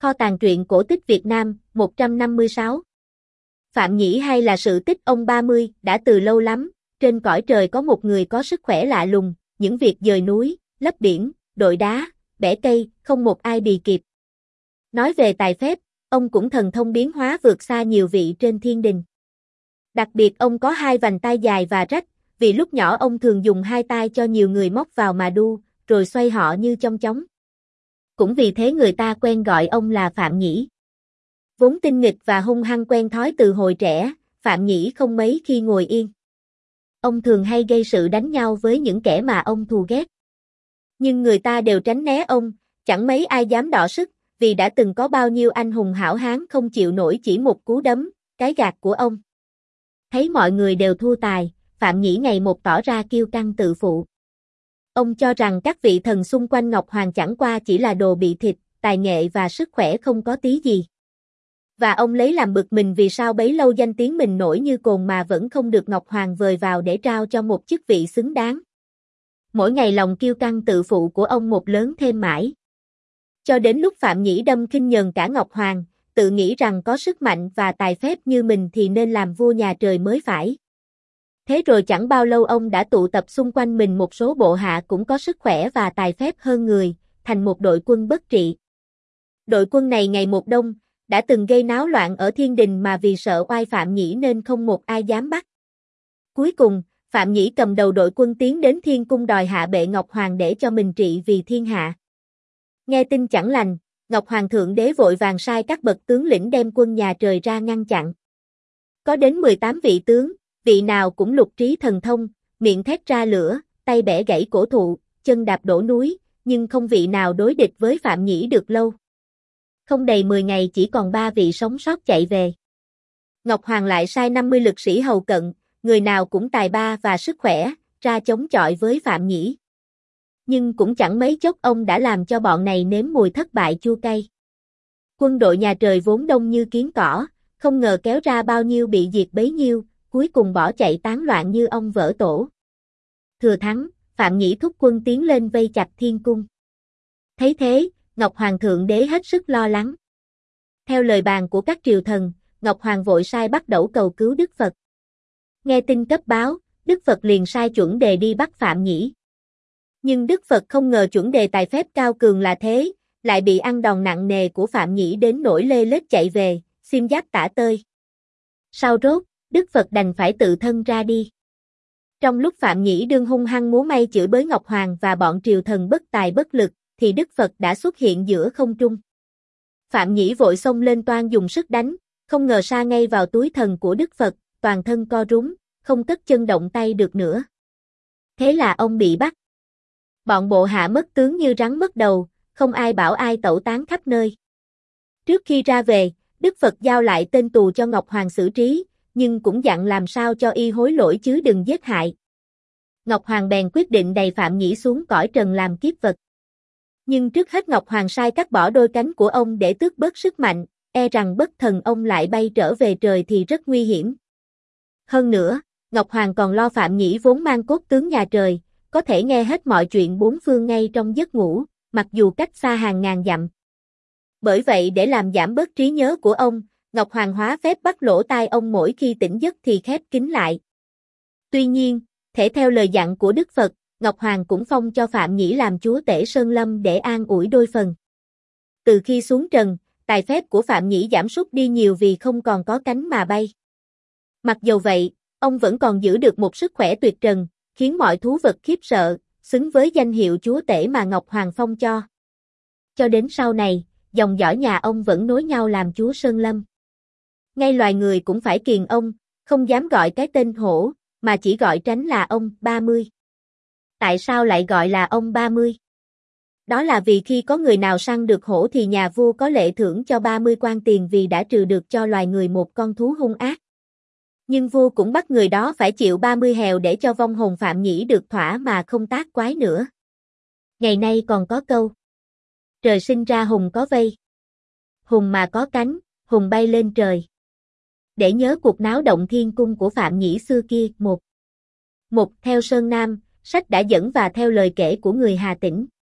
Kho tàng truyện cổ tích Việt Nam, 156. Phạm Nhĩ hay là sự tích ông 30, đã từ lâu lắm, trên cõi trời có một người có sức khỏe lạ lùng, những việc dời núi, lấp biển, đội đá, bẻ cây, không một ai bì kịp. Nói về tài phép, ông cũng thần thông biến hóa vượt xa nhiều vị trên thiên đình. Đặc biệt ông có hai vành tai dài và rách, vì lúc nhỏ ông thường dùng hai tai cho nhiều người móc vào mà đu, rồi xoay họ như chong chóng. Cũng vì thế người ta quen gọi ông là Phạm Nhĩ. Vốn tinh nghịch và hung hăng quen thói từ hồi trẻ, Phạm Nhĩ không mấy khi ngồi yên. Ông thường hay gây sự đánh nhau với những kẻ mà ông thù ghét. Nhưng người ta đều tránh né ông, chẳng mấy ai dám đọ sức, vì đã từng có bao nhiêu anh hùng hảo hán không chịu nổi chỉ một cú đấm, cái gạt của ông. Thấy mọi người đều thua tài, Phạm Nhĩ ngày một tỏ ra kiêu căng tự phụ. Ông cho rằng các vị thần xung quanh Ngọc Hoàng chẳng qua chỉ là đồ bị thịt, tài nghệ và sức khỏe không có tí gì. Và ông lấy làm bực mình vì sao bấy lâu danh tiếng mình nổi như cồn mà vẫn không được Ngọc Hoàng vời vào để trao cho một chức vị xứng đáng. Mỗi ngày lòng kiêu căng tự phụ của ông một lớn thêm mãi. Cho đến lúc Phạm Nhĩ đâm khinh nhờn cả Ngọc Hoàng, tự nghĩ rằng có sức mạnh và tài phép như mình thì nên làm vua nhà trời mới phải. Thế rồi chẳng bao lâu ông đã tụ tập xung quanh mình một số bộ hạ cũng có sức khỏe và tài phép hơn người, thành một đội quân bất trị. Đội quân này ngày một đông, đã từng gây náo loạn ở thiên đình mà vì sợ oai Phạm Nhĩ nên không một ai dám bắt. Cuối cùng, Phạm Nhĩ cầm đầu đội quân tiến đến thiên cung đòi hạ bệ Ngọc Hoàng để cho mình trị vì thiên hạ. Nghe tin chẳng lành, Ngọc Hoàng thượng đế vội vàng sai các bậc tướng lĩnh đem quân nhà trời ra ngăn chặn. Có đến 18 vị tướng, vị nào cũng lục trí thần thông, miệng thét ra lửa, tay bẻ gãy cổ thụ, chân đạp đổ núi, nhưng không vị nào đối địch với Phạm Nhĩ được lâu. Không đầy 10 ngày chỉ còn 3 vị sống sót chạy về. Ngọc Hoàng lại sai 50 lực sĩ hầu cận, người nào cũng tài ba và sức khỏe, ra chống chọi với Phạm Nhĩ. Nhưng cũng chẳng mấy chốc ông đã làm cho bọn này nếm mùi thất bại chua cay. Quân đội nhà trời vốn đông như kiến cỏ, không ngờ kéo ra bao nhiêu bị diệt bấy nhiêu, cuối cùng bỏ chạy tán loạn như ong vỡ tổ. Thừa thắng, Phạm Nhĩ thúc quân tiến lên vây chặt thiên cung. Thấy thế, Ngọc Hoàng thượng đế hết sức lo lắng. Theo lời bàn của các triều thần, Ngọc Hoàng vội sai bắt đẩu cầu cứu Đức Phật. Nghe tin cấp báo, Đức Phật liền sai chuẩn đề đi bắt Phạm Nhĩ. Nhưng Đức Phật không ngờ chuẩn đề tài phép cao cường là thế, lại bị ăn đòn nặng nề của Phạm Nhĩ đến nỗi lê lết chạy về, xiêm giáp tả tơi. Sau rốt, Đức Phật đành phải tự thân ra đi. Trong lúc Phạm Nhĩ đương hung hăng múa may chửi bới Ngọc Hoàng và bọn triều thần bất tài bất lực, thì Đức Phật đã xuất hiện giữa không trung. Phạm Nhĩ vội xông lên toan dùng sức đánh, không ngờ sa ngay vào túi thần của Đức Phật, toàn thân co rúm, không cất chân động tay được nữa. Thế là ông bị bắt. Bọn bộ hạ mất tướng như rắn mất đầu, không ai bảo ai tẩu tán khắp nơi. Trước khi ra về, Đức Phật giao lại tên tù cho Ngọc Hoàng xử trí, nhưng cũng dặn làm sao cho y hối lỗi chứ đừng giết hại. Ngọc Hoàng bèn quyết định đày Phạm Nhĩ xuống cõi trần làm kiếp vật. Nhưng trước hết Ngọc Hoàng sai cắt bỏ đôi cánh của ông để tước bớt sức mạnh, e rằng bất thần ông lại bay trở về trời thì rất nguy hiểm. Hơn nữa, Ngọc Hoàng còn lo Phạm Nhĩ vốn mang cốt tướng nhà trời, có thể nghe hết mọi chuyện bốn phương ngay trong giấc ngủ, mặc dù cách xa hàng ngàn dặm. Bởi vậy để làm giảm bớt trí nhớ của ông, Ngọc Hoàng hóa phép bắt lỗ tai ông mỗi khi tỉnh giấc thì khép kín lại. Tuy nhiên, thể theo lời dặn của Đức Phật, Ngọc Hoàng cũng phong cho Phạm Nhĩ làm chúa tể Sơn Lâm để an ủi đôi phần. Từ khi xuống trần, tài phép của Phạm Nhĩ giảm sút đi nhiều vì không còn có cánh mà bay. Mặc dầu vậy, ông vẫn còn giữ được một sức khỏe tuyệt trần, khiến mọi thú vật khiếp sợ, xứng với danh hiệu chúa tể mà Ngọc Hoàng phong cho. Cho đến sau này, dòng dõi nhà ông vẫn nối nhau làm chúa Sơn Lâm. Ngay loài người cũng phải kiêng ông, không dám gọi cái tên hổ, mà chỉ gọi tránh là ông 30. Tại sao lại gọi là ông 30? Đó là vì khi có người nào săn được hổ thì nhà vua có lệ thưởng cho 30 quan tiền vì đã trừ được cho loài người một con thú hung ác. Nhưng vua cũng bắt người đó phải chịu 30 hèo để cho vong hồn Phạm Nhĩ được thỏa mà không tác quái nữa. Ngày nay còn có câu: trời sinh ra hùng có vây, hùng mà có cánh, hùng bay lên trời. Để nhớ cuộc náo động thiên cung của Phạm Nhĩ xưa kia. Một theo Sơn Nam, sách đã dẫn và theo lời kể của người Hà Tĩnh.